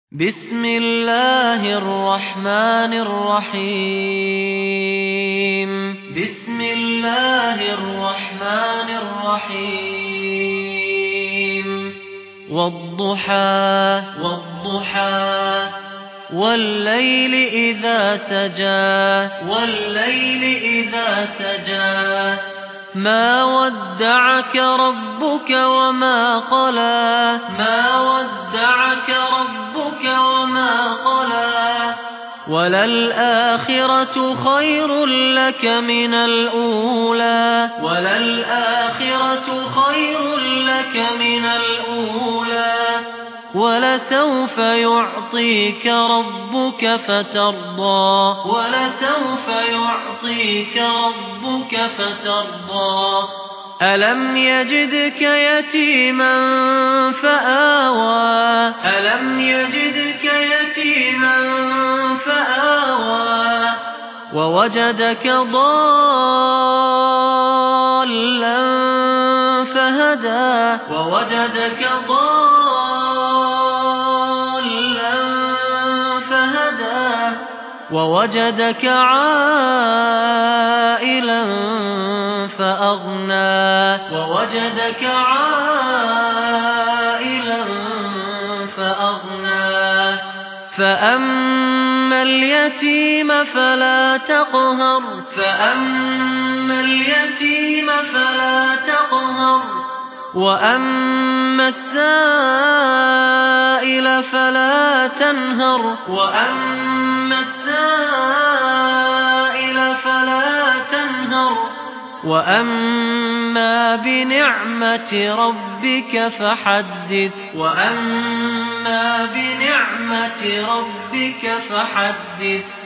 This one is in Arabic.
بسم الله الرحمن الرحيم بسم الله الرحمن الرحيم والضحى والليل إذا سجى ما ودعك ربك وما قلى وللآخرة خير لك من الأولى ولسوف يعطيك ربك فترضى ألم يجدك يتيما فآوى ووجدك ضالا فهدى ووجدك عائلا فأغنى فأما اليتيم فلا تقهر وأما السائل فلا تنهر وأما بنعمة ربك فحدث